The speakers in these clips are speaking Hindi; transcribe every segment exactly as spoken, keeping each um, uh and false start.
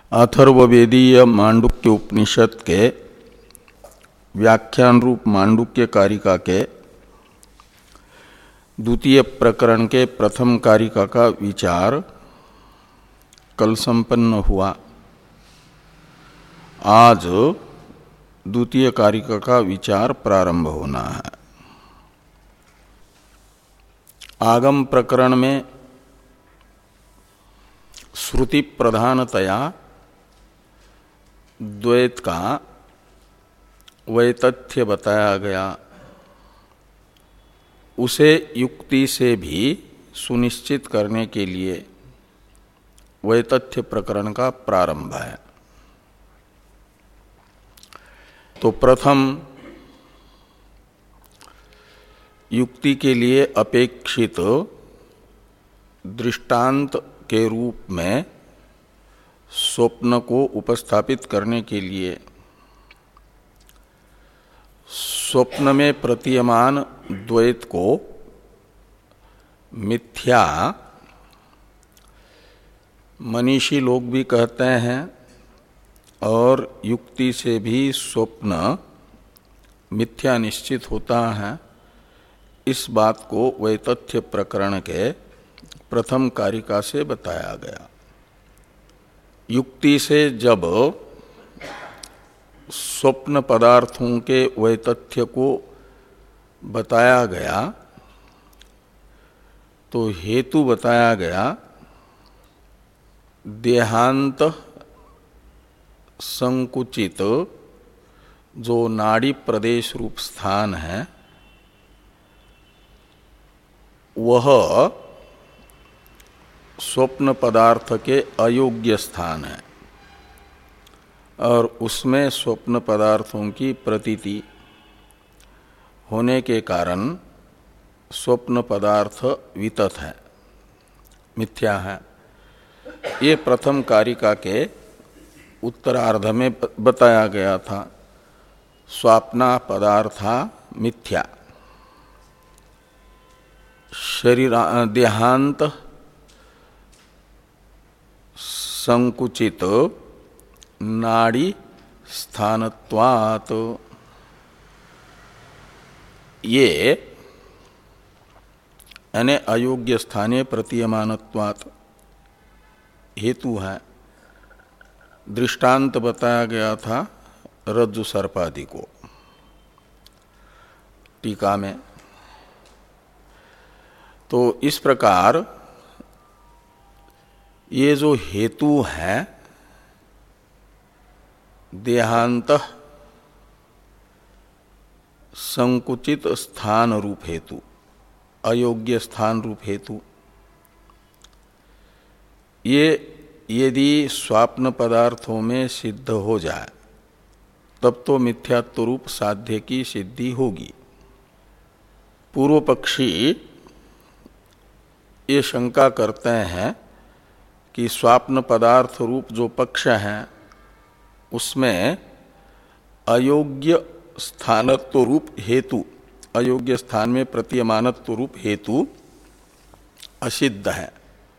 अथर्ववेदीय मांडुक्य उपनिषद के व्याख्यान रूप मांडुक्य कारिका के द्वितीय प्रकरण के प्रथम कारिका का विचार कल संपन्न हुआ। आज द्वितीय कारिका का विचार प्रारंभ होना है। आगम प्रकरण में श्रुति प्रधानतया द्वैत का वैतथ्य बताया गया, उसे युक्ति से भी सुनिश्चित करने के लिए वैतथ्य प्रकरण का प्रारंभ है। तो प्रथम युक्ति के लिए अपेक्षित दृष्टांत के रूप में स्वप्न को उपस्थापित करने के लिए स्वप्न में प्रतीयमान द्वैत को मिथ्या मनीषी लोग भी कहते हैं और युक्ति से भी स्वप्न मिथ्या निश्चित होता है। इस बात को वैतथ्य प्रकरण के प्रथम कारिका से बताया गया। युक्ति से जब स्वप्न पदार्थों के वैतथ्य को बताया गया तो हेतु बताया गया देहांत संकुचित जो नाड़ी प्रदेश रूप स्थान है वह स्वप्न पदार्थ के अयोग्य स्थान है और उसमें स्वप्न पदार्थों की प्रतीति होने के कारण स्वप्न पदार्थ वितत है, मिथ्या है। ये प्रथम कारिका के उत्तरार्ध में बताया गया था। स्वाप्ना पदार्था मिथ्या, शरीर देहांत संकुचित नाड़ी स्थानत्वात्, ये यानी अयोग्य स्थाने प्रतीयमानत्वात् हेतु है। दृष्टांत बताया गया था रज्जु सर्पादि को टीका में। तो इस प्रकार ये जो हेतु है देहांत संकुचित स्थान रूप हेतु, अयोग्य स्थान रूप हेतु, ये यदि स्वाप्न पदार्थों में सिद्ध हो जाए तब तो मिथ्यात्व रूप साध्य की सिद्धि होगी। पूर्व पक्षी ये शंका करते हैं कि स्वाप्न पदार्थ रूप जो पक्ष है उसमें अयोग्य स्थानत्व रूप हेतु, अयोग्य स्थान में प्रतीयमानत्व रूप हेतु असिद्ध है,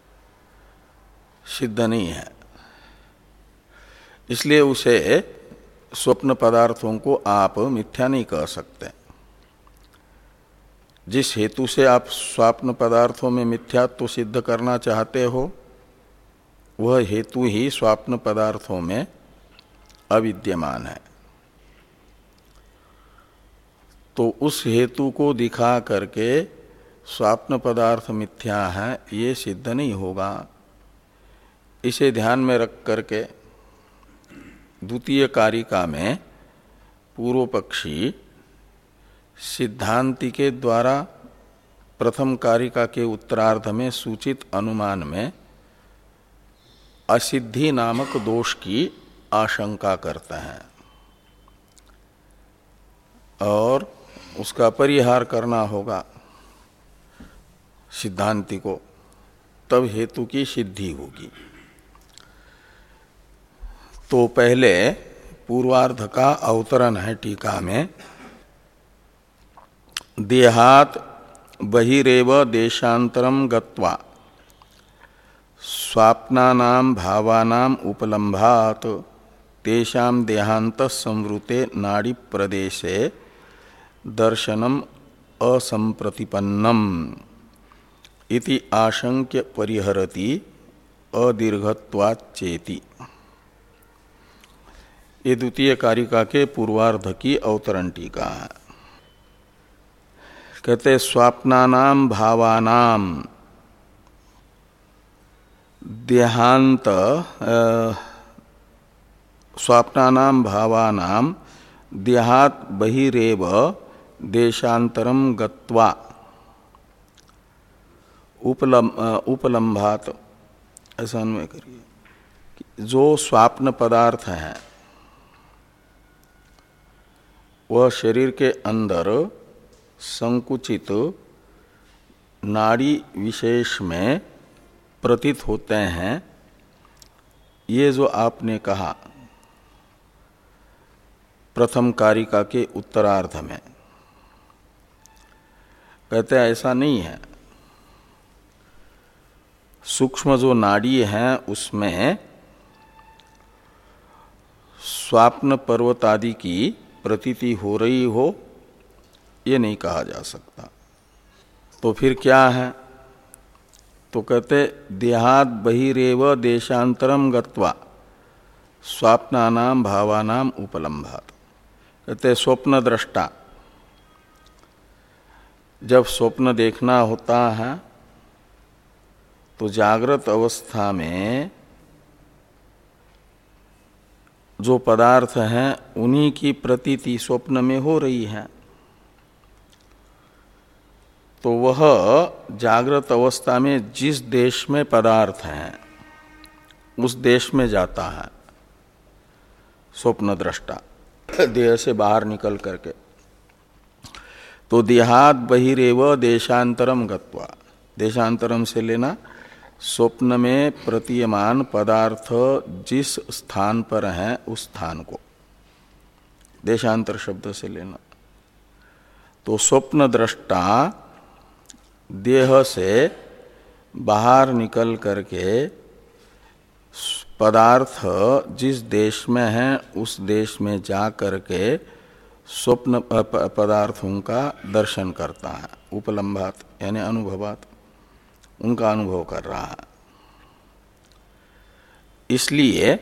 सिद्ध नहीं है। इसलिए उसे स्वप्न पदार्थों को आप मिथ्या नहीं कह सकते। जिस हेतु से आप स्वप्न पदार्थों में मिथ्यात्व सिद्ध करना चाहते हो वह हेतु ही स्वप्न पदार्थों में अविद्यमान है। तो उस हेतु को दिखा करके स्वप्न पदार्थ मिथ्या है ये सिद्ध नहीं होगा। इसे ध्यान में रख करके द्वितीय कारिका में पूर्व पक्षी सिद्धांति के द्वारा प्रथम कारिका के उत्तरार्ध में सूचित अनुमान में असिद्धि नामक दोष की आशंका करते हैं और उसका परिहार करना होगा सिद्धांति को, तब हेतु की सिद्धि होगी। तो पहले पूर्वार्ध का अवतरण है टीका में। देहात बहिरेव देशांतरम गत्वा स्वाप्नानाम भावानाम उपलम्भात तेषाम देहांत संवृते नाड़ी प्रदेशे दर्शनम असंप्रतिपन्नम इति आशंक्य परिहरति अदीर्घत्वाच्चेति। ये द्वितीय कारिका के पूर्वार्ध की अवतरण टीका है। कहते स्वाप्नानाम भावानाम देहांत स्वाप्नानाम भावानाम देहात बहिरेव देशांतरम गत्वा उपलम उपलम्भात, ऐसा अन्वय करिए। जो स्वाप्न पदार्थ है वह शरीर के अंदर संकुचित नाड़ी विशेष में प्रतीत होते हैं, ये जो आपने कहा प्रथम कारिका के उत्तरार्ध में, कहते हैं ऐसा नहीं है। सूक्ष्म जो नाड़ी है उसमें स्वाप्न पर्वत आदि की प्रतीति हो रही हो, ये नहीं कहा जा सकता। तो फिर क्या है? तो कहते देहात बहिरेव देशांतरम गत्वा स्वाप्नानाम भावानाम उपलम्भात। कहते स्वप्न दृष्टा जब स्वप्न देखना होता है तो जागृत अवस्था में जो पदार्थ हैं उन्हीं की प्रतीति स्वप्न में हो रही है, तो वह जागृत अवस्था में जिस देश में पदार्थ हैं उस देश में जाता है स्वप्न दृष्टा, देह से बाहर निकल करके। तो देहात बहिरेव देशांतरम गत्वा, देशांतरम से लेना स्वप्न में प्रतीयमान पदार्थ जिस स्थान पर है उस स्थान को, देशांतर शब्द से लेना। तो स्वप्न दृष्टा देह से बाहर निकल करके पदार्थ जिस देश में है उस देश में जा करके स्वप्न पदार्थों का दर्शन करता है, उपलम्भात यानी अनुभवात, उनका अनुभव कर रहा है। इसलिए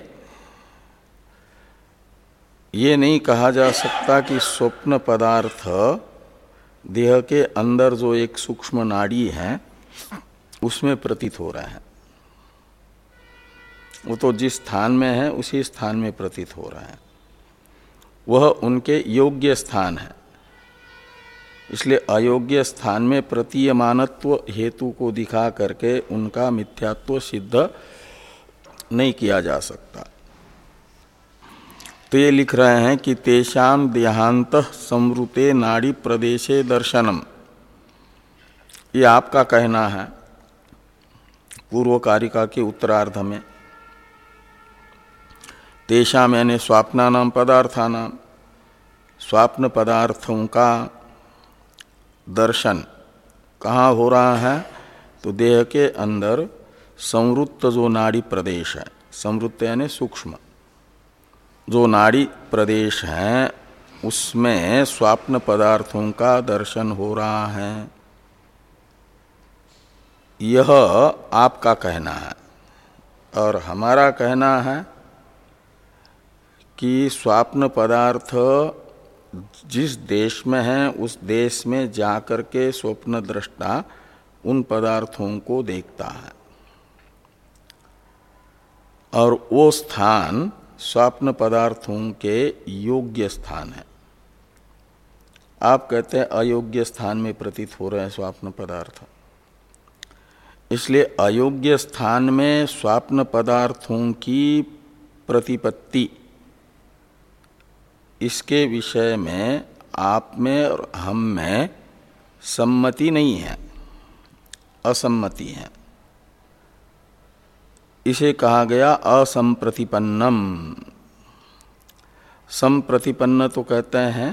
ये नहीं कहा जा सकता कि स्वप्न पदार्थ देह के अंदर जो एक सूक्ष्म नाड़ी है उसमें प्रतीत हो रहा है, वो तो जिस स्थान में है उसी स्थान में प्रतीत हो रहा है, वह उनके योग्य स्थान है। इसलिए अयोग्य स्थान में प्रतीयमानत्व हेतु को दिखा करके उनका मिथ्यात्व सिद्ध नहीं किया जा सकता। तो ये लिख रहे हैं कि तेषाम देहांत संवृते नाड़ी प्रदेशे दर्शनम, ये आपका कहना है पूर्व कारिका के उत्तरार्ध में। तेषाम यानी स्वाप्नानाम पदार्थानाम, स्वाप्न पदार्थों का दर्शन कहाँ हो रहा है? तो देह के अंदर संवृत्त जो नाड़ी प्रदेश है, संवृत्त यानी सूक्ष्म जो नाड़ी प्रदेश है उसमें स्वाप्न पदार्थों का दर्शन हो रहा है, यह आपका कहना है। और हमारा कहना है कि स्वाप्न पदार्थ जिस देश में है उस देश में जाकर के स्वप्न दृष्टा उन पदार्थों को देखता है, और वो स्थान स्वप्न पदार्थों के योग्य स्थान है। आप कहते हैं अयोग्य स्थान में प्रतीत हो रहे हैं स्वप्न पदार्थ, इसलिए अयोग्य स्थान में स्वप्न पदार्थों की प्रतिपत्ति, इसके विषय में आप में और हम में सम्मति नहीं है, असम्मति है। इसे कहा गया असंप्रतिपन्नम। संप्रतिपन्न तो कहते हैं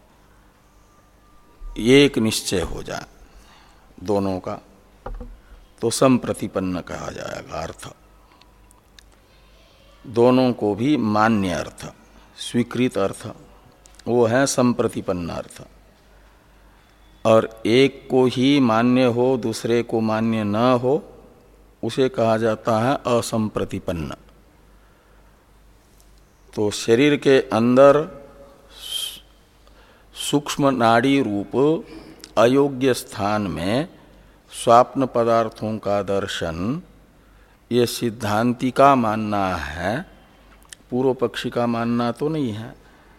एक निश्चय हो जाए दोनों का, तो संप्रतिपन्न कहा जाएगा अर्थ। दोनों को भी मान्य अर्थ, स्वीकृत अर्थ, वो है संप्रतिपन्न अर्थ। और एक को ही मान्य हो दूसरे को मान्य न हो उसे कहा जाता है असंप्रतिपन्न। तो शरीर के अंदर सूक्ष्म नाड़ी रूप अयोग्य स्थान में स्वाप्न पदार्थों का दर्शन ये सिद्धांति का मानना है, पूर्व पक्षी का मानना तो नहीं है।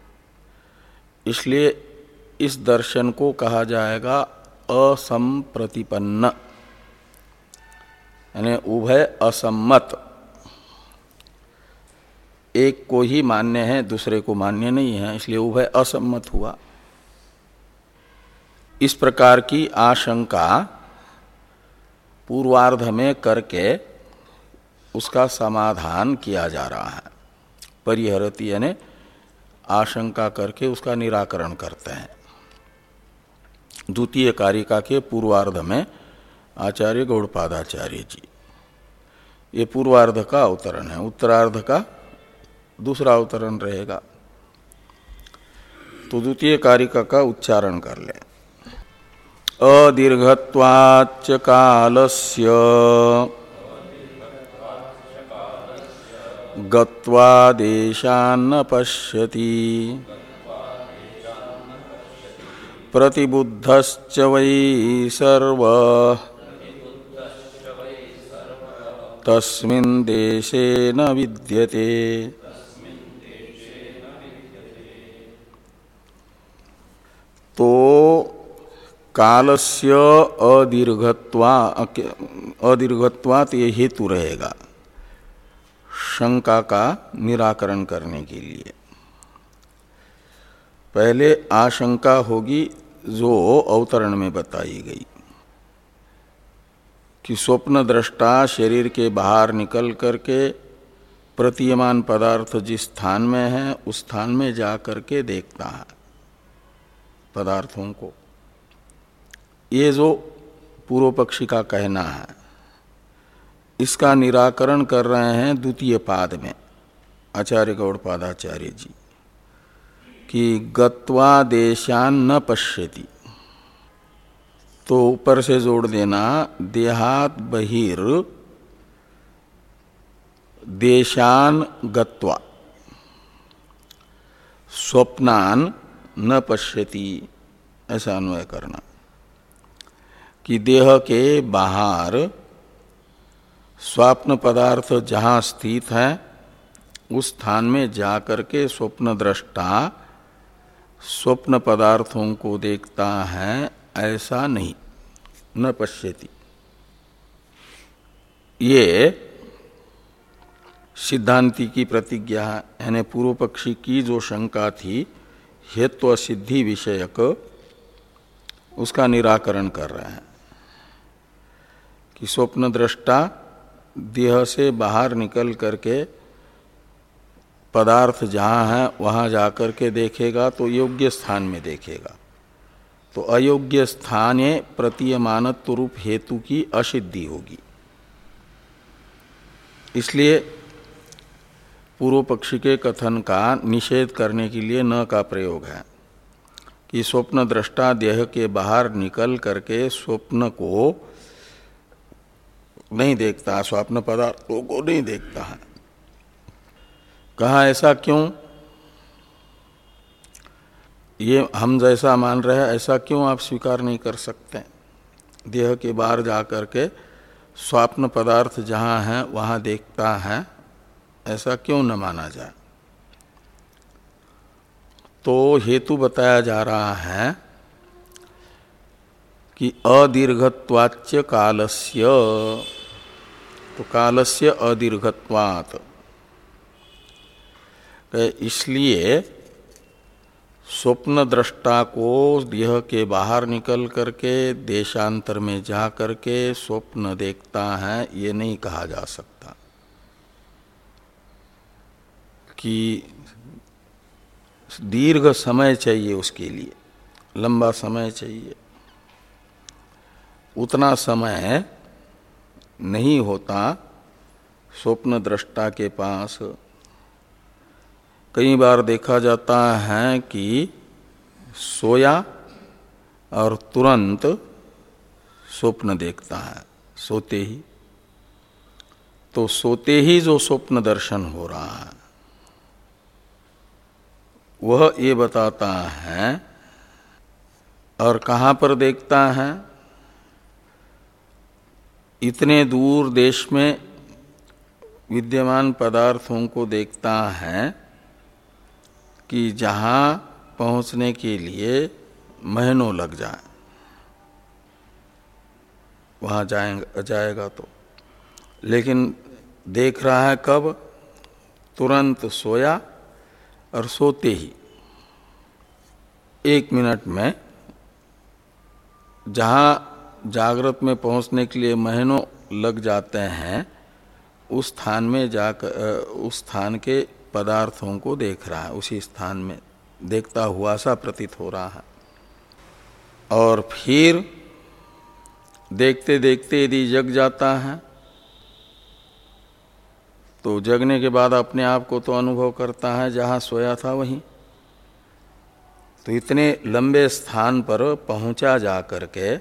इसलिए इस दर्शन को कहा जाएगा असंप्रतिपन्न, यानी उभय असम्मत। एक को ही मान्य है दूसरे को मान्य नहीं है, इसलिए उभय असम्मत हुआ। इस प्रकार की आशंका पूर्वार्ध में करके उसका समाधान किया जा रहा है। परिहरति यानी आशंका करके उसका निराकरण करते हैं। द्वितीय कारिका के पूर्वार्ध में आचार्य गौड़पादाचार्य जी, ये पूर्वार्ध का अवतरण है, उत्तरार्ध का दूसरा अवतरण रहेगा। तो द्वितीय कारिका का उच्चारण कर ले। अदीर्घत्वाच्च कालस्य गत्वा देशान्न पश्यति प्रतिबुद्धश्च वै सर्वः तस्मिन् देशे न विद्यते। तो कालस्य अदीर्घत्वा अदीर्घत्वात् ये हेतु रहेगा शंका का निराकरण करने के लिए। पहले आशंका होगी जो अवतरण में बताई गई कि स्वप्न दृष्टा शरीर के बाहर निकल करके प्रतीयमान पदार्थ जिस स्थान में है उस स्थान में जा करके देखता है पदार्थों को। ये जो पूर्व पक्षी का कहना है इसका निराकरण कर रहे हैं द्वितीय पाद में आचार्य गौड़पादाचार्य जी कि गत्वा देशान न पश्यति। तो ऊपर से जोड़ देना देहात बहिर देशान गत्वा स्वप्नान न पश्यति, ऐसा अन्वय करना कि देह के बाहर स्वाप्न पदार्थ जहाँ स्थित है उस स्थान में जाकर के स्वप्न दृष्टा स्वप्न पदार्थों को देखता है, ऐसा नहीं, न पश्यति। ये सिद्धांति की प्रतिज्ञा है, यानी पूर्व पक्षी की जो शंका थी हेतु सिद्धि विषयक, उसका निराकरण कर रहे हैं कि स्वप्न दृष्टा देह से बाहर निकल करके पदार्थ जहाँ है वहाँ जाकर के देखेगा तो योग्य स्थान में देखेगा। तो अयोग्य स्थाने प्रतीयमानत्व रूप हेतु की असिद्धि होगी। इसलिए पूर्व पक्षी के कथन का निषेध करने के लिए न का प्रयोग है कि स्वप्न दृष्टा देह के बाहर निकल करके स्वप्न को नहीं देखता, स्वप्न पदार्थों को नहीं देखता है। कहा ऐसा क्यों? ये हम जैसा मान रहे हैं ऐसा क्यों आप स्वीकार नहीं कर सकते? देह के बाहर जाकर के स्वप्न पदार्थ जहाँ है वहाँ देखता है, ऐसा क्यों न माना जाए? तो हेतु बताया जा रहा है कि अदीर्घत्वाच्च कालस्य, तो कालस्य अदीर्घत्वात्, इसलिए स्वप्न दृष्टा को देह के बाहर निकल करके देशांतर में जा करके स्वप्न देखता है, ये नहीं कहा जा सकता कि दीर्घ समय चाहिए उसके लिए, लंबा समय चाहिए। उतना समय नहीं होता स्वप्न दृष्टा के पास। कई बार देखा जाता है कि सोया और तुरंत स्वप्न देखता है, सोते ही। तो सोते ही जो स्वप्न दर्शन हो रहा है वह ये बताता है। और कहाँ पर देखता है? इतने दूर देश में विद्यमान पदार्थों को देखता है कि जहाँ पहुँचने के लिए महीनों लग जाए, वहाँ जाएगा जाएगा तो। लेकिन देख रहा है कब? तुरंत सोया और सोते ही एक मिनट में, जहाँ जागृत में पहुंचने के लिए महीनों लग जाते हैं, उस स्थान में जाकर उस स्थान के पदार्थों को देख रहा है, उसी स्थान में देखता हुआ सा प्रतीत हो रहा है। और फिर देखते देखते यदि जग जाता है तो जगने के बाद अपने आप को तो अनुभव करता है जहाँ सोया था वहीं। तो इतने लंबे स्थान पर पहुंचा जा करके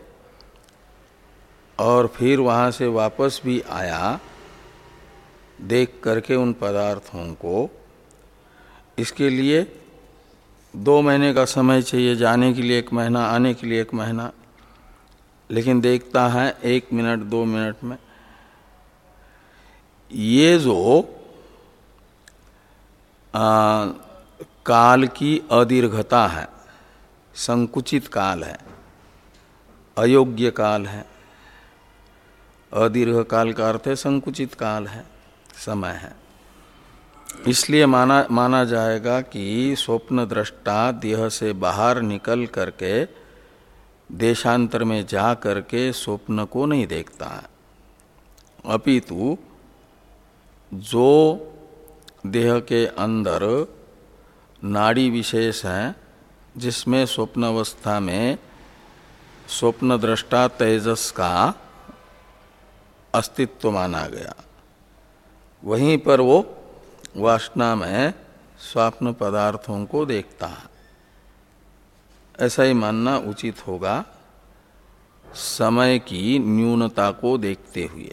और फिर वहाँ से वापस भी आया देख करके उन पदार्थों को। इसके लिए दो महीने का समय चाहिए, जाने के लिए एक महीना, आने के लिए एक महीना, लेकिन देखता है एक मिनट दो मिनट में। ये जो आ, काल की अदीर्घता है, संकुचित काल है, अयोग्य काल है। अदीर्घ काल का अर्थ है संकुचित काल है, समय है। इसलिए माना माना जाएगा कि स्वप्न दृष्टा देह से बाहर निकल करके देशांतर में जा करके स्वप्न को नहीं देखता है, अपितु जो देह के अंदर नाड़ी विशेष है जिसमें स्वप्न अवस्था में स्वप्न दृष्टा तेजस का अस्तित्व माना गया, वहीं पर वो वासना में स्वप्न पदार्थों को देखता है। ऐसा ही मानना उचित होगा समय की न्यूनता को देखते हुए।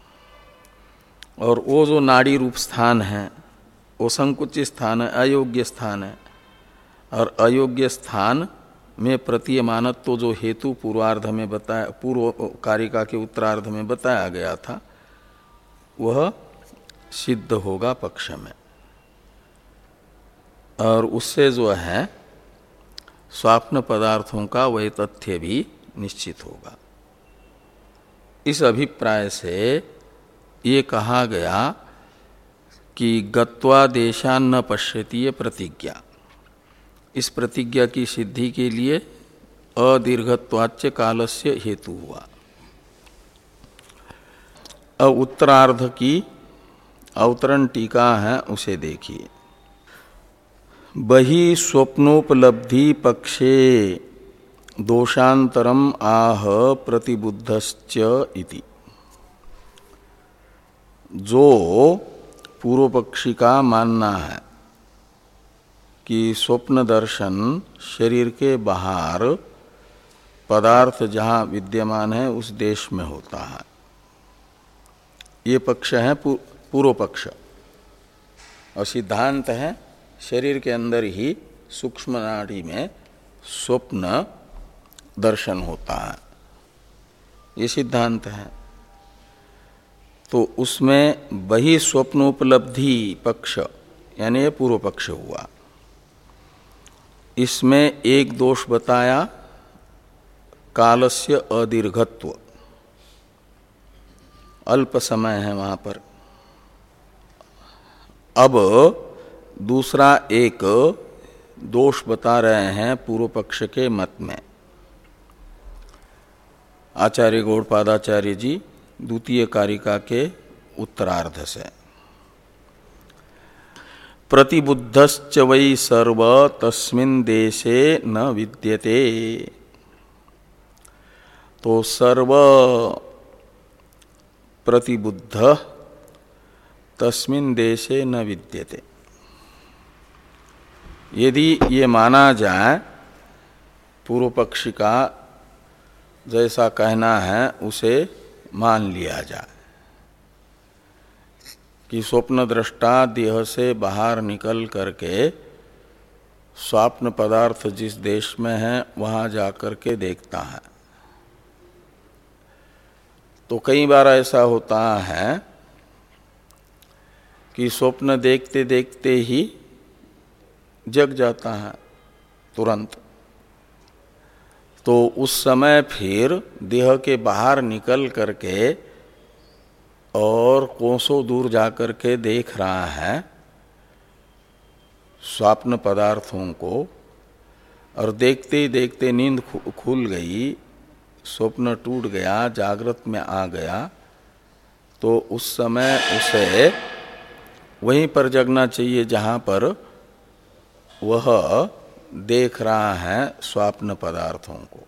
और वो जो नाड़ी रूप स्थान है वो संकुचित स्थान है, अयोग्य स्थान है। और अयोग्य स्थान में प्रतीयमानत्व तो जो हेतु पूर्वार्ध में बताया, पूर्व कारिका के उत्तरार्ध में बताया गया था, वह सिद्ध होगा पक्ष में। और उससे जो है स्वप्न पदार्थों का वह तथ्य भी निश्चित होगा। इस अभिप्राय से ये कहा गया कि गत्वा देशान न पश्यति प्रतिज्ञा। इस प्रतिज्ञा की सिद्धि के लिए अदीर्घत्वाच्य कालस्य हेतु हुआ। अब उत्तरार्ध की अवतरण टीका है, उसे देखिए। बहि स्वप्नोपलब्धि पक्षे दोषांतरम आह प्रतिबुद्धश्च इति। जो पूर्व पक्षी का मानना है कि स्वप्न दर्शन शरीर के बाहर पदार्थ जहाँ विद्यमान है उस देश में होता है, ये पक्ष है पूर्व पक्ष। और सिद्धांत है शरीर के अंदर ही सूक्ष्म नाड़ी में स्वप्न दर्शन होता है, ये सिद्धांत है। तो उसमें बहि स्वप्नोपलब्धि पक्ष यानी पूर्व पक्ष हुआ। इसमें एक दोष बताया कालस्य अदीर्घत्व, अल्प समय है वहां पर। अब दूसरा एक दोष बता रहे हैं पूर्व पक्ष के मत में। आचार्य गौड़पादाचार्य जी द्वितीय कारिका के उत्तरार्ध से, प्रतिबुद्धश्च वै सर्व तस्मिन् देशे न विद्यते। तो सर्व प्रतिबुद्ध तस्मिन् देशे न विद्यते। यदि ये माना जाए पूर्व पक्षी का जैसा कहना है उसे मान लिया जाए कि स्वप्न दृष्टा देह से बाहर निकल करके स्वप्न पदार्थ जिस देश में है वहां जाकर के देखता है, तो कई बार ऐसा होता है कि स्वप्न देखते देखते ही जग जाता है तुरंत। तो उस समय फिर देह के बाहर निकल करके और कोसों दूर जाकर के देख रहा है स्वप्न पदार्थों को, और देखते ही देखते नींद खुल गई, स्वप्न टूट गया, जागृत में आ गया, तो उस समय उसे वहीं पर जगना चाहिए जहाँ पर वह देख रहा है स्वप्न पदार्थों को।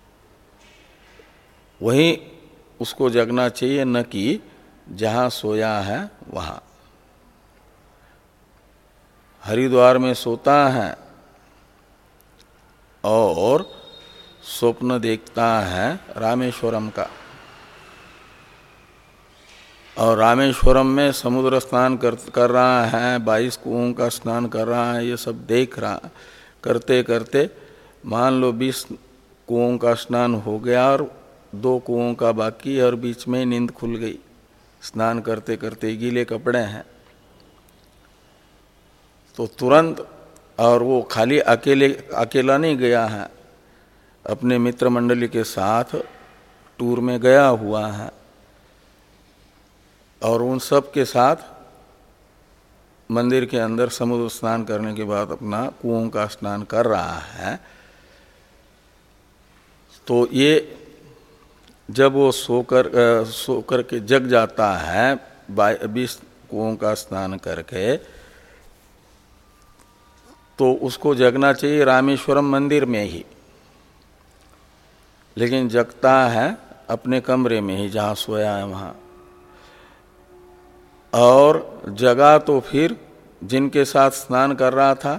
वहीं उसको जगना चाहिए, न कि जहाँ सोया है वहाँ। हरिद्वार में सोता है और स्वप्न देखता है रामेश्वरम का, और रामेश्वरम में समुद्र स्नान कर, कर रहा है, बाईस कुओं का स्नान कर रहा है, ये सब देख रहा। करते करते मान लो बीस कुओं का स्नान हो गया और दो कुओं का बाकी, और बीच में नींद खुल गई, स्नान करते करते गीले कपड़े हैं, तो तुरंत, और वो खाली अकेले अकेला नहीं गया है, अपने मित्र मंडली के साथ टूर में गया हुआ है, और उन सब के साथ मंदिर के अंदर समुद्र स्नान करने के बाद अपना कुओं का स्नान कर रहा है। तो ये जब वो सोकर सो कर के जग जाता है बीस कुओं का स्नान करके, तो उसको जगना चाहिए रामेश्वरम मंदिर में ही, लेकिन जगता है अपने कमरे में ही जहाँ सोया है वहाँ। और जगा तो फिर जिनके साथ स्नान कर रहा था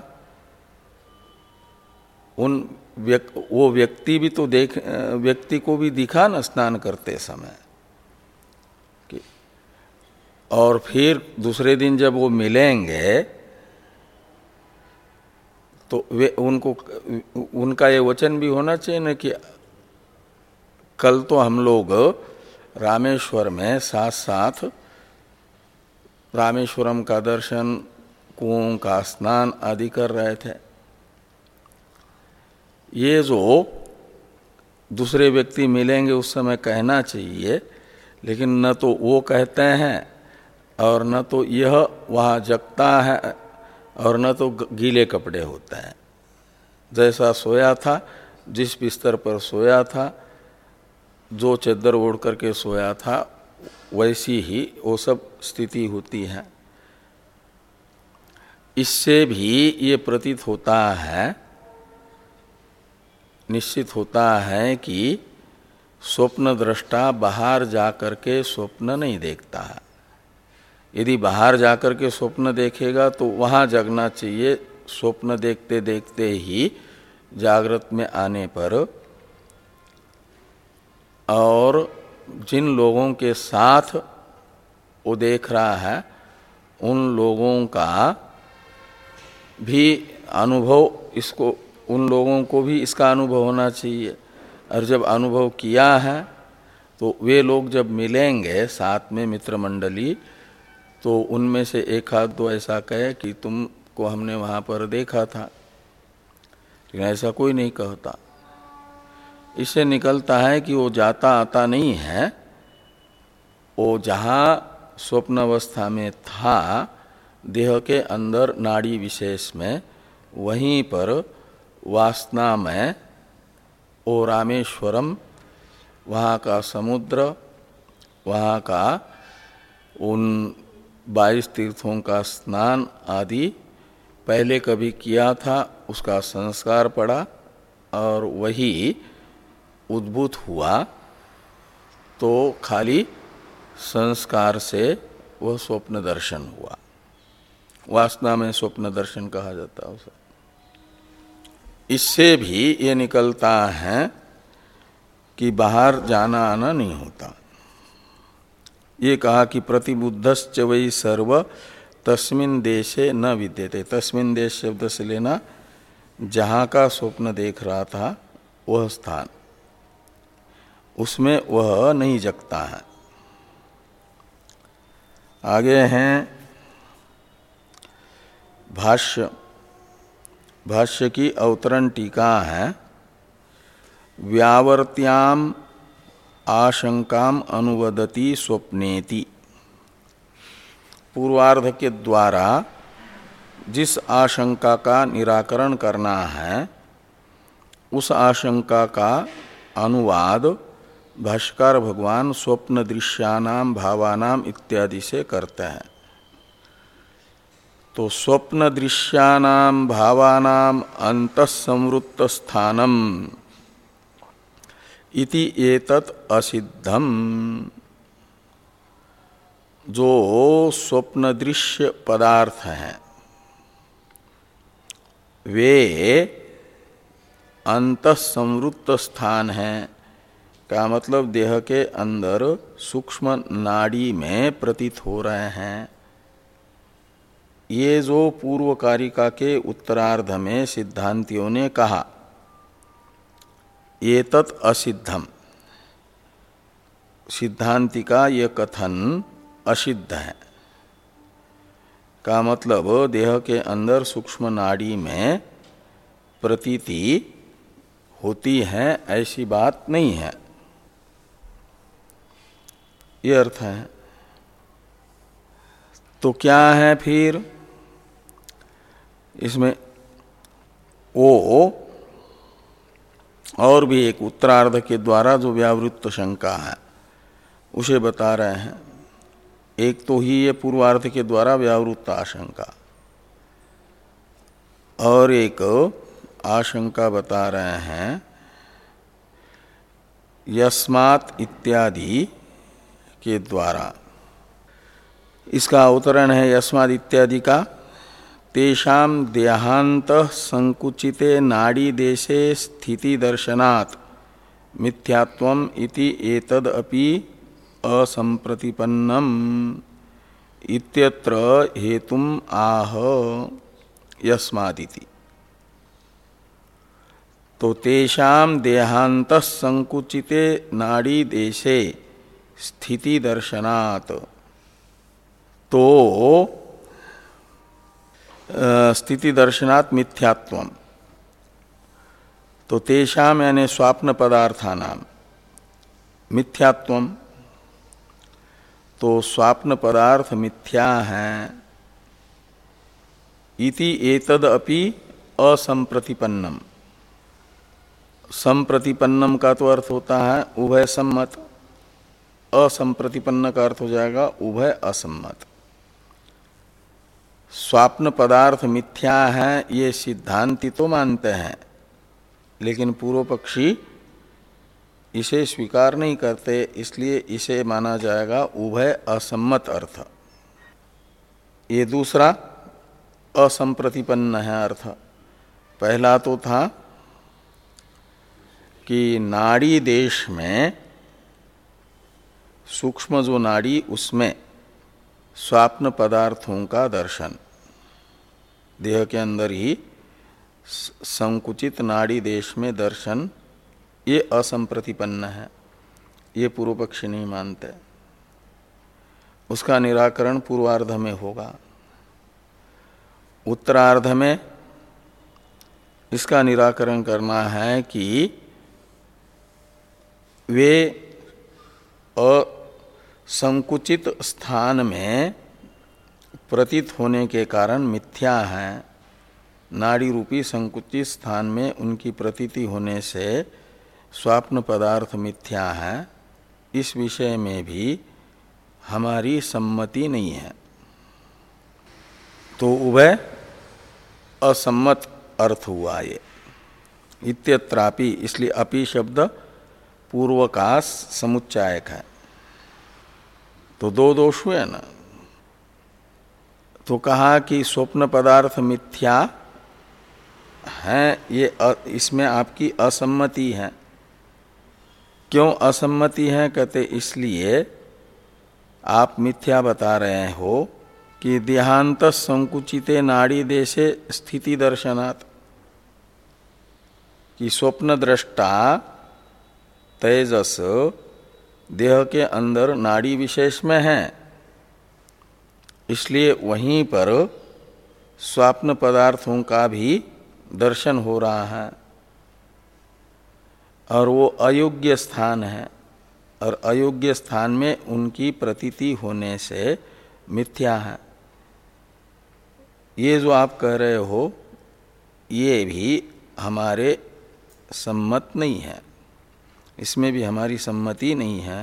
उन व्यक, वो व्यक्ति भी तो देख व्यक्ति को भी दिखा न स्नान करते समय कि, और फिर दूसरे दिन जब वो मिलेंगे तो वे उनको उनका ये वचन भी होना चाहिए न कि कल तो हम लोग रामेश्वर में साथ साथ रामेश्वरम का दर्शन, कुओं का स्नान आदि कर रहे थे। ये जो दूसरे व्यक्ति मिलेंगे उस समय कहना चाहिए, लेकिन न तो वो कहते हैं और न तो यह वहाँ जगता है, और न तो गीले कपड़े होते हैं। जैसा सोया था, जिस बिस्तर पर सोया था, जो चद्दर ओढ़ करके सोया था, वैसी ही वो सब स्थिति होती है। इससे भी ये प्रतीत होता है, निश्चित होता है कि स्वप्न दृष्टा बाहर जाकर के स्वप्न नहीं देखता है। यदि बाहर जाकर के स्वप्न देखेगा तो वहाँ जगना चाहिए, स्वप्न देखते देखते ही जागृत में आने पर। और जिन लोगों के साथ वो देख रहा है उन लोगों का भी अनुभव, इसको उन लोगों को भी इसका अनुभव होना चाहिए। और जब अनुभव किया है तो वे लोग जब मिलेंगे साथ में मित्र मंडली, तो उनमें से एक आध दो ऐसा कहे कि तुमको हमने वहाँ पर देखा था, लेकिन ऐसा कोई नहीं कहता। इससे निकलता है कि वो जाता आता नहीं है, वो जहाँ स्वप्न अवस्था में था देह के अंदर नाड़ी विशेष में, वहीं पर वासना में ओ रामेश्वरम, वहाँ का समुद्र, वहाँ का उन बाईस तीर्थों का स्नान आदि पहले कभी किया था, उसका संस्कार पड़ा और वही उद्भूत हुआ। तो खाली संस्कार से वह स्वप्न दर्शन हुआ। वासना में स्वप्न दर्शन कहा जाता है उसे। इससे भी ये निकलता है कि बाहर जाना आना नहीं होता। ये कहा कि प्रतिबुद्धश्च वै सर्व तस्मिन देशे न विद्यते। तस्मिन देश शब्द से लेना जहाँ का स्वप्न देख रहा था वह स्थान, उसमें वह नहीं जगता है। आगे हैं भाष्य। भाष्य की अवतरण टीका है। व्यावर्त्याम आशंकाम अनुवदति स्वप्नेति। पूर्वार्ध के द्वारा जिस आशंका का निराकरण करना है उस आशंका का अनुवाद भाष्यकार भगवान स्वप्न दृश्यानाम भावानाम इत्यादि से करते हैं। तो स्वप्न दृश्यानाम भावानाम अंतःसंवृत्त स्थानम इति एतत् असिद्धम। जो स्वप्न दृश्य पदार्थ हैं वे अंतःसंवृत्त स्थान हैं, का मतलब देह के अंदर सूक्ष्म नाड़ी में प्रतीत हो रहे हैं। ये जो पूर्व कारिका के उत्तरार्ध में सिद्धांतियों ने कहा एतत् असिद्धम, सिद्धांति का ये कथन असिद्ध है, का मतलब देह के अंदर सूक्ष्म नाड़ी में प्रतीति होती है ऐसी बात नहीं है, ये अर्थ है। तो क्या है फिर इसमें? वो और भी एक उत्तरार्ध के द्वारा जो व्यावृत्त शंका है उसे बता रहे हैं। एक तो ही ये पूर्वार्ध के द्वारा व्यावृत्त आशंका, और एक आशंका बता रहे हैं यस्मात् इत्यादि के द्वारा। इसका अवतरण है यस्मात् इत्यादि का। तेषां देहांत संकुचिते नाड़ी देशे स्थिति दर्शनात् मिथ्यात्वम इति एतद् अपि असंप्रतिपन्नम इत्यत्र हेतुम आह यस्मादिति। तो तेषां देहांत संकुचिते नाड़ी देशे स्थिति दर्शनात्, तो स्थिति दर्शनात् मिथ्यात्वम, तो तेषाम यानी स्वाप्न पदार्थानाम मिथ्यात्वम, तो स्वाप्न पदार्थ मिथ्या हैं। इति एतद् अपि असंप्रतिपन्नम। संप्रतिपन्नम का तो अर्थ होता है उभय सम्मत, असंप्रतिपन्न का अर्थ हो जाएगा उभय असम्मत। स्वाप्न पदार्थ मिथ्या है ये सिद्धांति तो मानते हैं, लेकिन पूर्व पक्षी इसे स्वीकार नहीं करते, इसलिए इसे माना जाएगा उभय असम्मत अर्थ। ये दूसरा असंप्रतिपन्न है अर्थ। पहला तो था कि नाड़ी देश में सूक्ष्म जो नाड़ी उसमें स्वाप्न पदार्थों का दर्शन, देह के अंदर ही संकुचित नाड़ी देश में दर्शन, ये असंप्रतिपन्न है, ये पूर्व पक्षी नहीं मानते। उसका निराकरण पूर्वार्ध में होगा। उत्तरार्ध में इसका निराकरण करना है कि वे असंकुचित स्थान में प्रतीत होने के कारण मिथ्या हैं। नाड़ी रूपी संकुचित स्थान में उनकी प्रतीति होने से स्वाप्न पदार्थ मिथ्या है, इस विषय में भी हमारी सम्मति नहीं है। तो उभय असम्मत अर्थ हुआ ये। इत्यत्रापि, इसलिए अपि शब्द पूर्व का समुच्चायक है। तो दो दोष हुए ना। तो कहा कि स्वप्न पदार्थ मिथ्या है, ये इसमें आपकी असम्मति है। क्यों असम्मति है? कहते इसलिए आप मिथ्या बता रहे हो कि देहांत संकुचिते नाड़ी देशे स्थिति दर्शनात्, कि स्वप्न दृष्टा तेजस देह के अंदर नाड़ी विशेष में है, इसलिए वहीं पर स्वप्न पदार्थों का भी दर्शन हो रहा है, और वो अयोग्य स्थान है, और अयोग्य स्थान में उनकी प्रतीति होने से मिथ्या है। ये जो आप कह रहे हो ये भी हमारे सम्मत नहीं है, इसमें भी हमारी सम्मति नहीं है।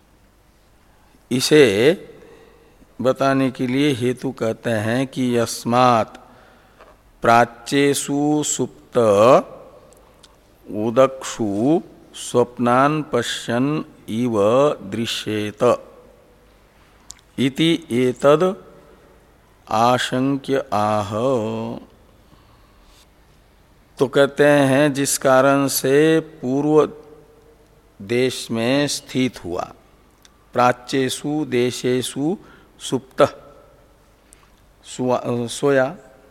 इसे बताने के लिए हेतु कहते हैं कि यस्मात् प्राच्येषु सुप्त उदक्षु स्वप्नान् पश्यन् इव दृश्येत इति एतद् आशंक्य आह। तो कहते हैं जिस कारण से पूर्व देश में स्थित हुआ, प्राच्येषु देशेषु सुप्त सोया,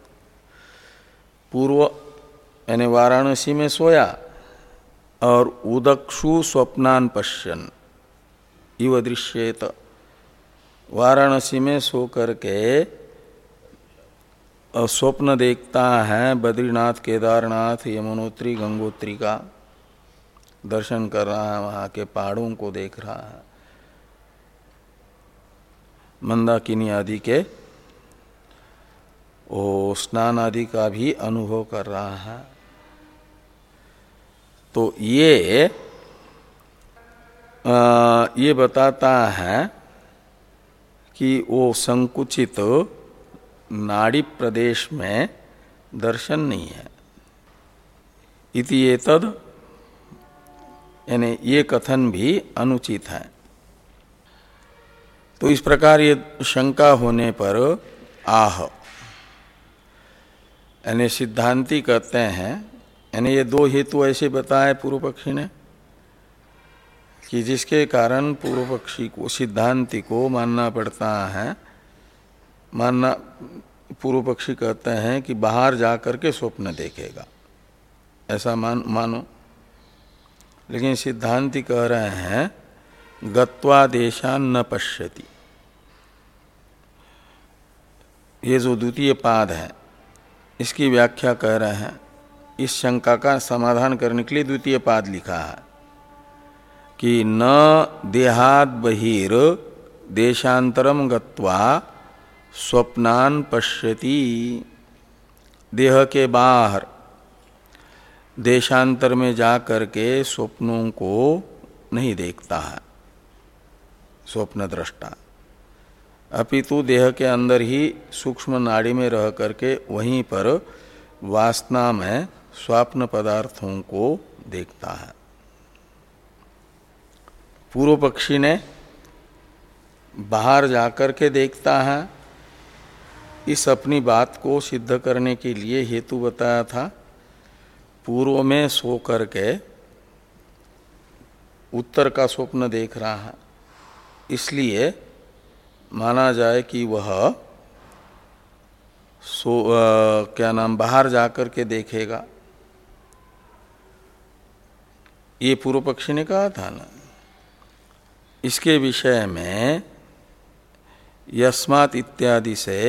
पूर्व यानी वाराणसी में सोया, और उदक्षु स्वप्नान पश्यन् इव दृश्येत, वाराणसी में सो करके स्वप्न देखता है बद्रीनाथ, केदारनाथ, यमुनोत्री, गंगोत्री का दर्शन कर रहा है, वहाँ के पहाड़ों को देख रहा है, मंदाकिनी आदि के ओ स्नान आदि का भी अनुभव कर रहा है। तो ये आ, ये बताता है कि वो संकुचित नाड़ी प्रदेश में दर्शन नहीं है। इति एतद् यानी ये कथन भी अनुचित है। तो इस प्रकार ये शंका होने पर आह यानी सिद्धांती कहते हैं, यानी ये दो हेतु ऐसे बताए पूर्व पक्षी ने कि जिसके कारण पूर्व पक्षी को, सिद्धांती को मानना पड़ता है, मानना पूर्व पक्षी कहते हैं कि बाहर जाकर के स्वप्न देखेगा, ऐसा मान मानो। लेकिन सिद्धांती कह रहे हैं गत्वा देशान न पश्यति। ये जो द्वितीय पाद है इसकी व्याख्या कह रहे हैं, इस शंका का समाधान करने के लिए द्वितीय पाद लिखा है कि न देहाद बहिर देशांतरम गत्वा स्वप्नान पश्यति, देह के बाहर देशांतर में जा करके स्वप्नों को नहीं देखता है स्वप्न दृष्टा, अपितु देह के अंदर ही सूक्ष्म नाड़ी में रह करके वहीं पर वासना में स्वप्न पदार्थों को देखता है। पूर्व पक्षी ने बाहर जाकर के देखता है, इस अपनी बात को सिद्ध करने के लिए हेतु बताया था। पूर्व में सो करके उत्तर का स्वप्न देख रहा है, इसलिए माना जाए कि वह सो आ, क्या नाम बाहर जाकर के देखेगा। ये पूर्व पक्षी ने कहा था ना। इसके विषय में यस्मात् इत्यादि से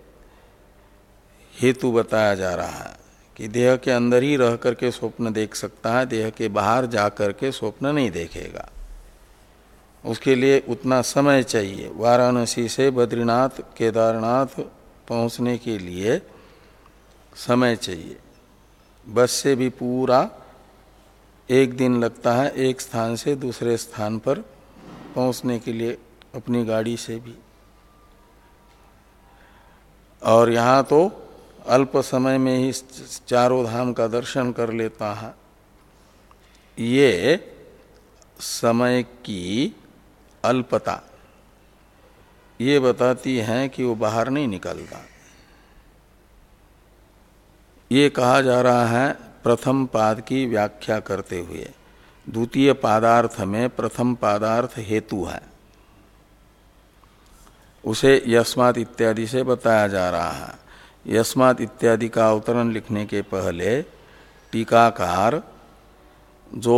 हेतु बताया जा रहा है कि देह के अंदर ही रह करके स्वप्न देख सकता है, देह के बाहर जा करके स्वप्न नहीं देखेगा। उसके लिए उतना समय चाहिए। वाराणसी से बद्रीनाथ, केदारनाथ पहुंचने के लिए समय चाहिए। बस से भी पूरा एक दिन लगता है एक स्थान से दूसरे स्थान पर पहुंचने के लिए, अपनी गाड़ी से भी। और यहाँ तो अल्प समय में ही चारों धाम का दर्शन कर लेता है। ये समय की अल्पता, ये बताती हैं कि वो बाहर नहीं निकलता। ये कहा जा रहा है प्रथम पाद की व्याख्या करते हुए। द्वितीय पादार्थ में प्रथम पादार्थ हेतु है, उसे यस्मात् इत्यादि से बताया जा रहा है। यस्मात् इत्यादि का अवतरण लिखने के पहले टीकाकार जो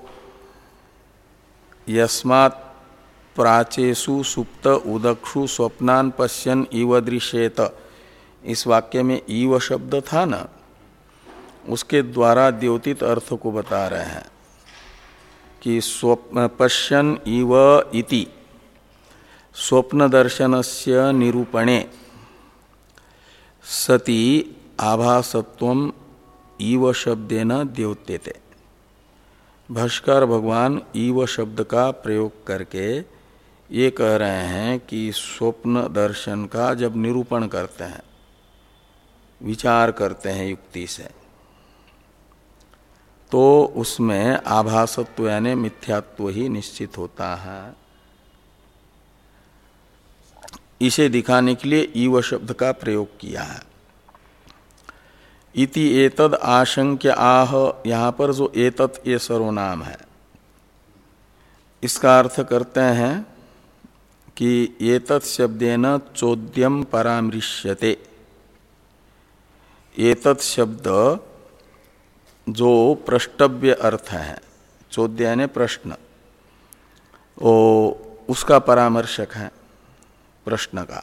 यस्मात् प्राचेषु सुप्त उदक्षु स्वप्नान पश्यन् इव दृश्येत, इस वाक्य में इव शब्द था ना, उसके द्वारा द्योतित अर्थ को बता रहे हैं कि स्वप्न पश्यन् इव इति स्वप्न दर्शनस्य निरूपणे सति आभासत्वम इव शब्देन द्योत्यते। भाष्कर भगवान इव शब्द का प्रयोग करके ये कह रहे हैं कि स्वप्न दर्शन का जब निरूपण करते हैं, विचार करते हैं युक्ति से, तो उसमें आभासत्व यानी मिथ्यात्व ही निश्चित होता है। इसे दिखाने के लिए ईव शब्द का प्रयोग किया है। इति एतद आशंक्य आह, यहाँ पर जो एतत् ये सर्वनाम है, इसका अर्थ करते हैं कि एतत् शब्देन चोद्यम परामृश्यते। एतत् शब्द जो प्रष्टव्य अर्थ है, चोद्य यानी प्रश्न, ओ उसका परामर्शक है, प्रश्न का।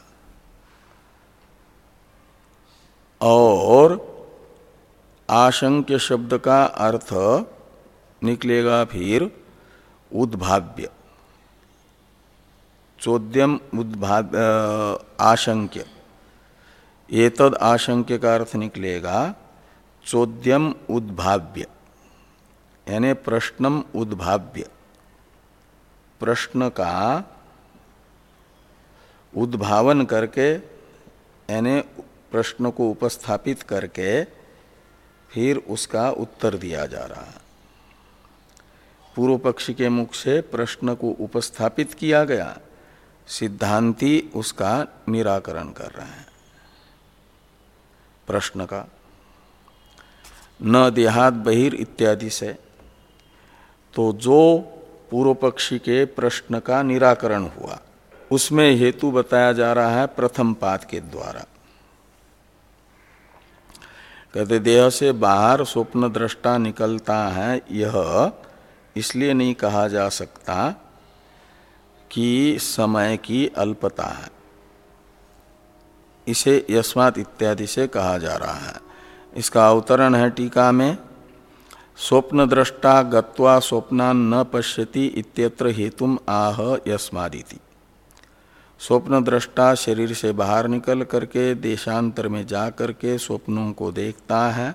और आशंक्य शब्द का अर्थ निकलेगा फिर उद्भाव्य, चोद्यम उद्भाव्य आशंक्य। एतद आशंक्य का अर्थ निकलेगा चोद्यम उद्भाव्य, यानी प्रश्नम उद्भाव्य, प्रश्न का उद्भावन करके, यानी प्रश्न को उपस्थापित करके फिर उसका उत्तर दिया जा रहा है। पूर्व पक्षी के मुख से प्रश्न को उपस्थापित किया गया, सिद्धांती उसका निराकरण कर रहे हैं प्रश्न का। न देहात बहिर इत्यादि से, तो जो पूर्व पक्षी के प्रश्न का निराकरण हुआ उसमें हेतु बताया जा रहा है प्रथम पाद के द्वारा। कहते देह से बाहर स्वप्न दृष्टा निकलता है, यह इसलिए नहीं कहा जा सकता कि समय की अल्पता है, इसे यस्मात् इत्यादि से कहा जा रहा है। इसका अवतरण है टीका में, स्वप्न दृष्टा गत्वा स्वप्नान न पश्यति इत्यत्र हेतुम आह यस्मादिति। स्वप्न दृष्टा शरीर से बाहर निकल करके देशांतर में जा करके स्वप्नों को देखता है,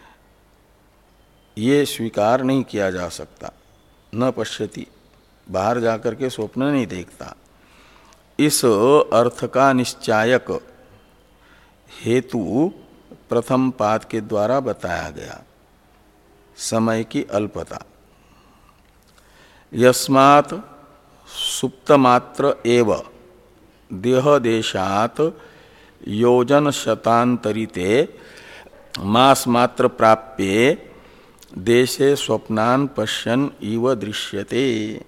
ये स्वीकार नहीं किया जा सकता। न पश्यति, बाहर जा करके स्वप्न नहीं देखता। इस अर्थ का निश्चायक हेतु प्रथम पाद के द्वारा बताया गया, समय की अल्पता। यस्मात् सुप्तमात्र एव देह देशात योजन शतांतरिते मास मात्र प्राप्ये देशे स्वप्नान पश्यन् इव दृश्यते।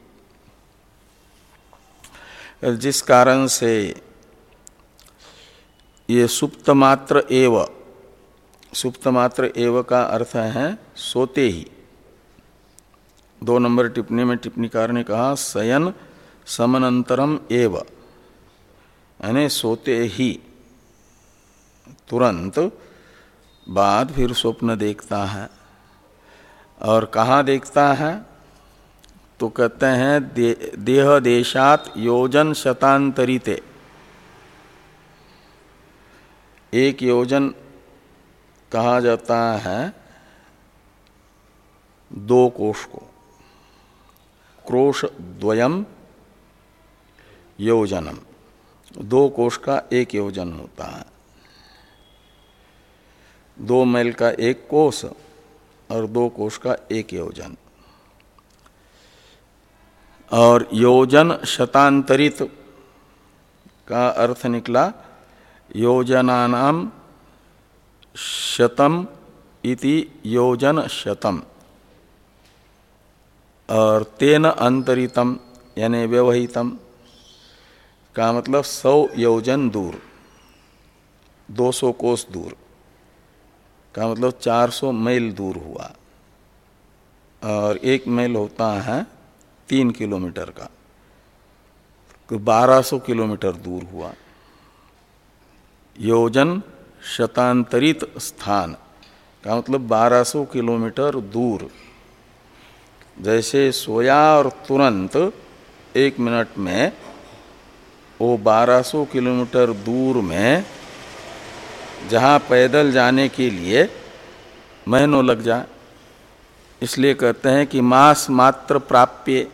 जिस कारण से ये सुप्त मात्र एव, सुप्त मात्र एव का अर्थ है सोते ही। दो नंबर टिप्पणी में टिप्पणीकार ने कहा शयन समनंतरम एव, यानी सोते ही तुरंत बाद फिर स्वप्न देखता है। और कहाँ देखता है तो कहते हैं दे, देह देशात योजन शतांतरिते। एक योजन कहा जाता है दो कोश को, क्रोश द्वयम योजनम, दो कोश का एक योजन होता है। दो मैल का एक कोश और दो कोश का एक योजन। और योजन शतांतरित का अर्थ निकला योजनानाम शतम इति योजन शतम, और तेन अंतरितम यानी व्यवहितम का मतलब सौ योजन दूर, दो सौ कोस दूर का मतलब चार सौ मील दूर हुआ, और एक मील होता है तीन किलोमीटर का, तो बारह सौ किलोमीटर दूर हुआ। योजन शतांतरित स्थान का मतलब बारह सौ किलोमीटर दूर। जैसे सोया और तुरंत एक मिनट में वो बारह सौ किलोमीटर दूर में जहाँ पैदल जाने के लिए महीनों लग जाए, इसलिए कहते हैं कि मास मात्र प्राप्य,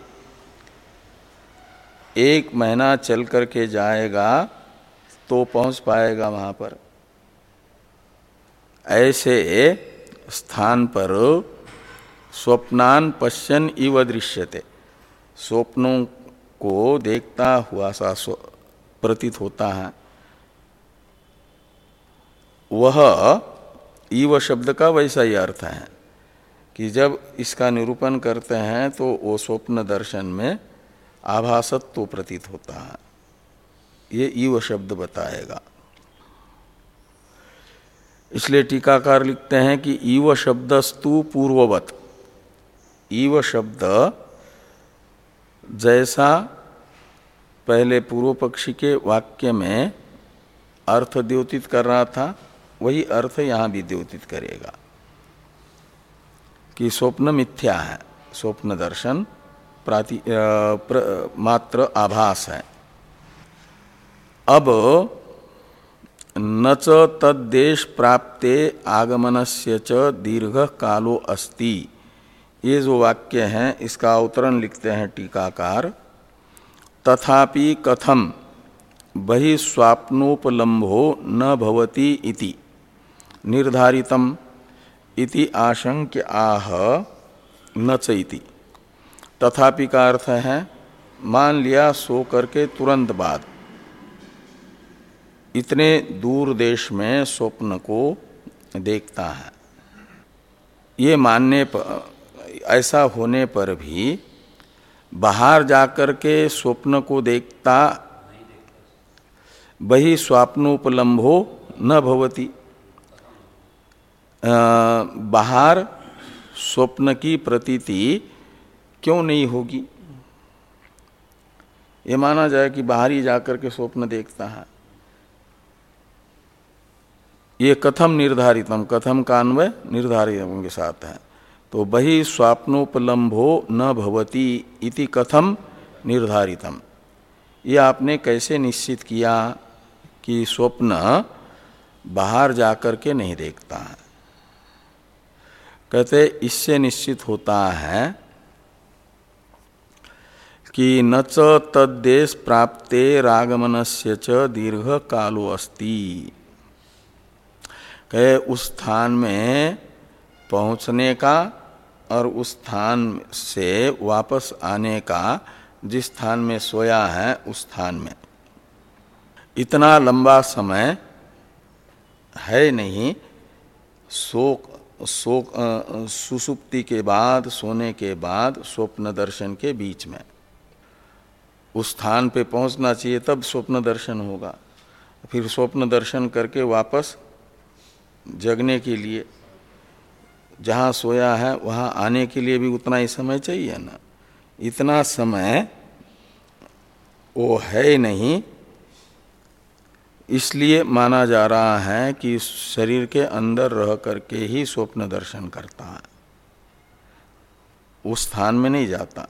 एक महीना चल करके जाएगा तो पहुंच पाएगा वहां पर। ऐसे स्थान पर स्वप्नान पश्यन इव दृश्यते, स्वप्नों को देखता हुआ सा प्रतीत होता है। वह इव शब्द का वैसा ही अर्थ है कि जब इसका निरूपण करते हैं तो वो स्वप्न दर्शन में आभासत्व प्रतीत होता है, ये इव शब्द बताएगा। इसलिए टीकाकार लिखते हैं कि इव शब्दस्तु पूर्ववत, इव शब्द जैसा पहले पूर्व पक्षी के वाक्य में अर्थ द्योतित कर रहा था, वही अर्थ यहाँ भी द्योतित करेगा कि स्वप्न मिथ्या है, स्वप्न दर्शन प्राति प्र, मात्र आभास है। अब न च तद्देश प्राप्ते आगमनस्य च दीर्घ कालो अस्ति, ये जो वाक्य है इसका अवतरण लिखते हैं टीकाकार। तथापि कथम बहि स्वाप्नोपलम्भो न भवति इति निर्धारितम इति आशंक्य आह न च इति। तथापि का अर्थ है मान लिया सो करके तुरंत बाद इतने दूर देश में स्वप्न को देखता है, ये मानने पर, ऐसा होने पर भी बाहर जाकर के स्वप्न को देखता बहि स्वाप्नोपलम्भो न भवति, बाहर स्वप्न की प्रतीति क्यों नहीं होगी। ये माना जाए कि बाहर ही जाकर के स्वप्न देखता है। ये कथम निर्धारितम, कथम का अन्वय निर्धारितम के साथ है, तो बहि स्वाप्नोपलम्भो न भवति इति कथम निर्धारितम, ये आपने कैसे निश्चित किया कि स्वप्न बाहर जाकर के नहीं देखता है। कहते इससे निश्चित होता है कि न च तद्देश प्राप्ते रागमनस्य च दीर्घ कालो अस्ति, कहे उस स्थान में पहुंचने का और उस स्थान से वापस आने का, जिस स्थान में सोया है उस स्थान में इतना लंबा समय है नहीं। शोक शोक सुसुप्ति के बाद, सोने के बाद, स्वप्न दर्शन के बीच में उस स्थान पे पहुंचना चाहिए, तब स्वप्न दर्शन होगा। फिर स्वप्न दर्शन करके वापस जगने के लिए जहाँ सोया है वहाँ आने के लिए भी उतना ही समय चाहिए ना। इतना समय वो है नहीं, इसलिए माना जा रहा है कि शरीर के अंदर रह करके ही स्वप्न दर्शन करता है, उस स्थान में नहीं जाता।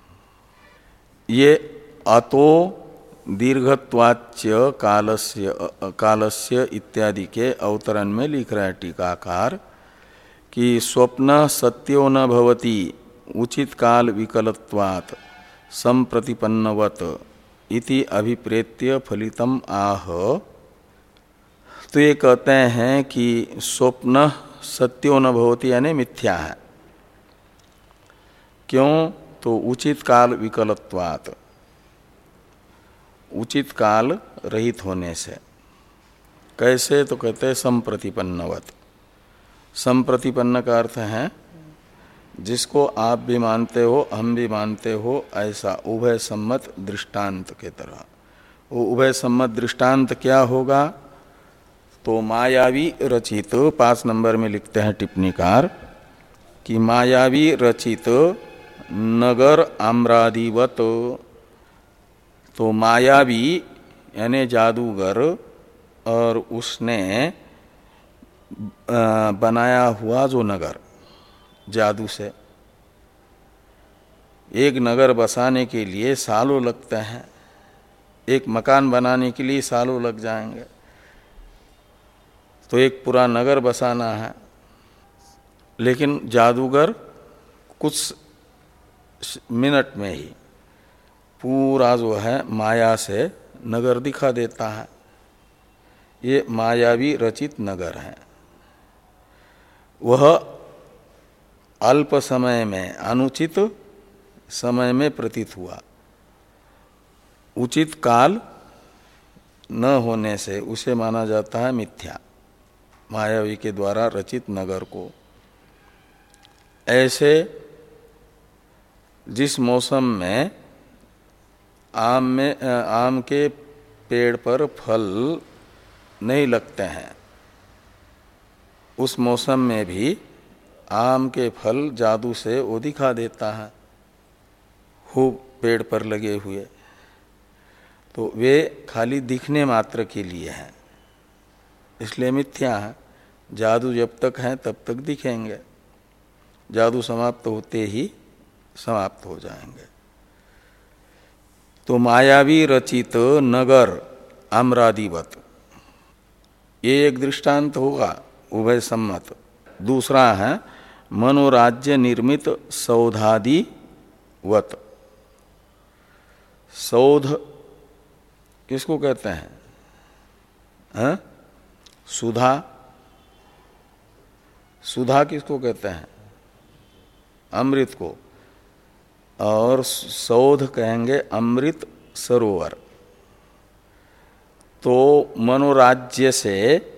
ये अतो दीर्घत्वाच्य कालस्य कालस्य इत्यादि के अवतरण में लिख रहा है टीकाकार कि स्वप्न सत्यो न भवति उचित काल विकलत्वात् संप्रतिपन्नवत इति अभिप्रेत्य फलितम आह। तो ये कहते हैं कि स्वप्न सत्यो न भवति यानी मिथ्या है। क्यों? तो उचित काल विकलत्वात्, उचित काल रहित होने से। कैसे? तो कहते हैं संप्रतिपन्नवत। संप्रतिपन्न का अर्थ है जिसको आप भी मानते हो हम भी मानते हो ऐसा उभय सम्मत दृष्टांत के तरह। वो उभय सम्मत दृष्टांत क्या होगा? तो मायावी रचित, पांच नंबर में लिखते हैं टिप्पणीकार कि मायावी रचित नगर आम्रादिवत। तो मायावी यानी जादूगर और उसने बनाया हुआ जो नगर जादू से, एक नगर बसाने के लिए सालों लगते हैं, एक मकान बनाने के लिए सालों लग जाएंगे। तो एक पूरा नगर बसाना है, लेकिन जादूगर कुछ मिनट में ही पूरा जो है माया से नगर दिखा देता है। ये मायावी रचित नगर है। वह अल्प समय में, अनुचित समय में प्रतीत हुआ। उचित काल न होने से उसे माना जाता है मिथ्या, मायावी के द्वारा रचित नगर को। ऐसे जिस मौसम में आम में आम के पेड़ पर फल नहीं लगते हैं, उस मौसम में भी आम के फल जादू से वो दिखा देता है खूब पेड़ पर लगे हुए। तो वे खाली दिखने मात्र के लिए हैं, इसलिए मिथ्या है। जादू जब तक है तब तक दिखेंगे, जादू समाप्त होते ही समाप्त हो जाएंगे। तो मायावी रचित नगर आम्रादिवत, ये एक दृष्टांत होगा उभय सम्मत। दूसरा है मनोराज्य निर्मित सौधादिवत। सौध किसको कहते हैं? हा? सुधा। सुधा किसको कहते हैं? अमृत को। और सौध कहेंगे अमृत सरोवर। तो मनोराज्य से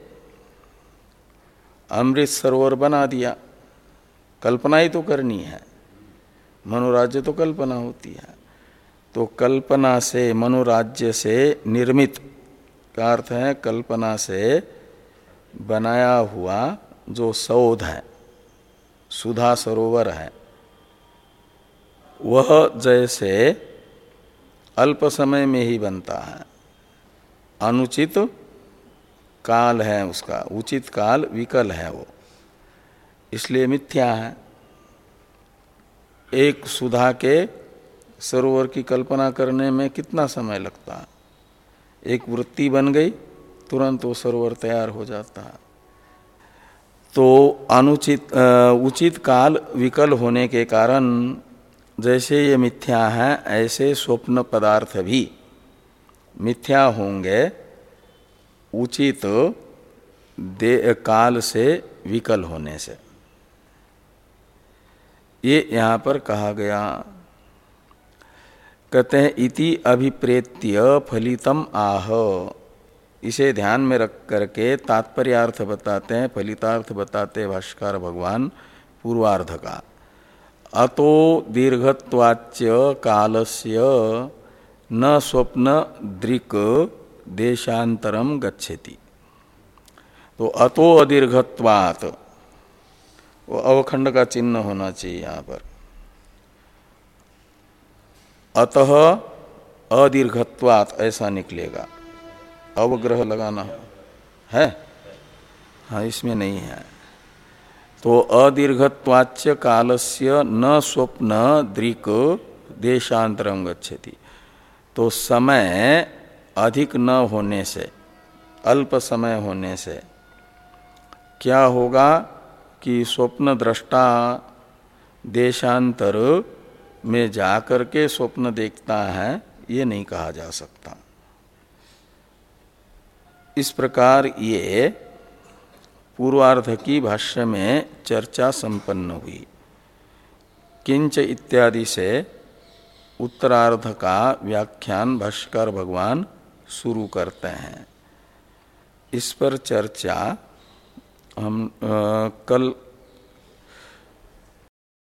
अमृत सरोवर बना दिया, कल्पना ही तो करनी है, मनोराज्य तो कल्पना होती है। तो कल्पना से, मनोराज्य से निर्मित का अर्थ है कल्पना से बनाया हुआ जो सौध है, सुधा सरोवर है, वह जैसे अल्प समय में ही बनता है, अनुचित काल है उसका, उचित काल विकल है वो, इसलिए मिथ्या है। एक सुधा के सरोवर की कल्पना करने में कितना समय लगता है? एक वृत्ति बन गई, तुरंत वो सरोवर तैयार हो जाता है। तो अनुचित उचित काल विकल होने के कारण जैसे ये मिथ्या है, ऐसे स्वप्न पदार्थ भी मिथ्या होंगे उचित दे काल से विकल होने से। ये यहाँ पर कहा गया। कहते हैं इति अभिप्रेत्य फलितम आह, इसे ध्यान में रख करके तात्पर्यार्थ बताते हैं, फलितार्थ बताते हैं भाष्यकार भगवान पूर्वार्ध का। अतो दीर्घत्वाच्य कालस्य न स्वप्न दृक् देशांतरम गच्छति। तो अतो अदीर्घत्वात्, वो अवखंड का चिन्ह होना चाहिए यहाँ पर। अतः अदीर्घत्वात् ऐसा निकलेगा, अवग्रह लगाना है, हाँ इसमें नहीं है। तो अदीर्घत्वाच्य कालस्य न स्वप्न दृक् देशांतरम गच्छति। तो समय अधिक न होने से, अल्प समय होने से क्या होगा कि स्वप्न दृष्टा देशांतर में जाकर के स्वप्न देखता है, ये नहीं कहा जा सकता। इस प्रकार ये पूर्वार्ध की भाष्य में चर्चा संपन्न हुई। किंच इत्यादि से उत्तरार्ध का व्याख्यान भाष्यकार भगवान शुरू करते हैं। इस पर चर्चा हम आ, कल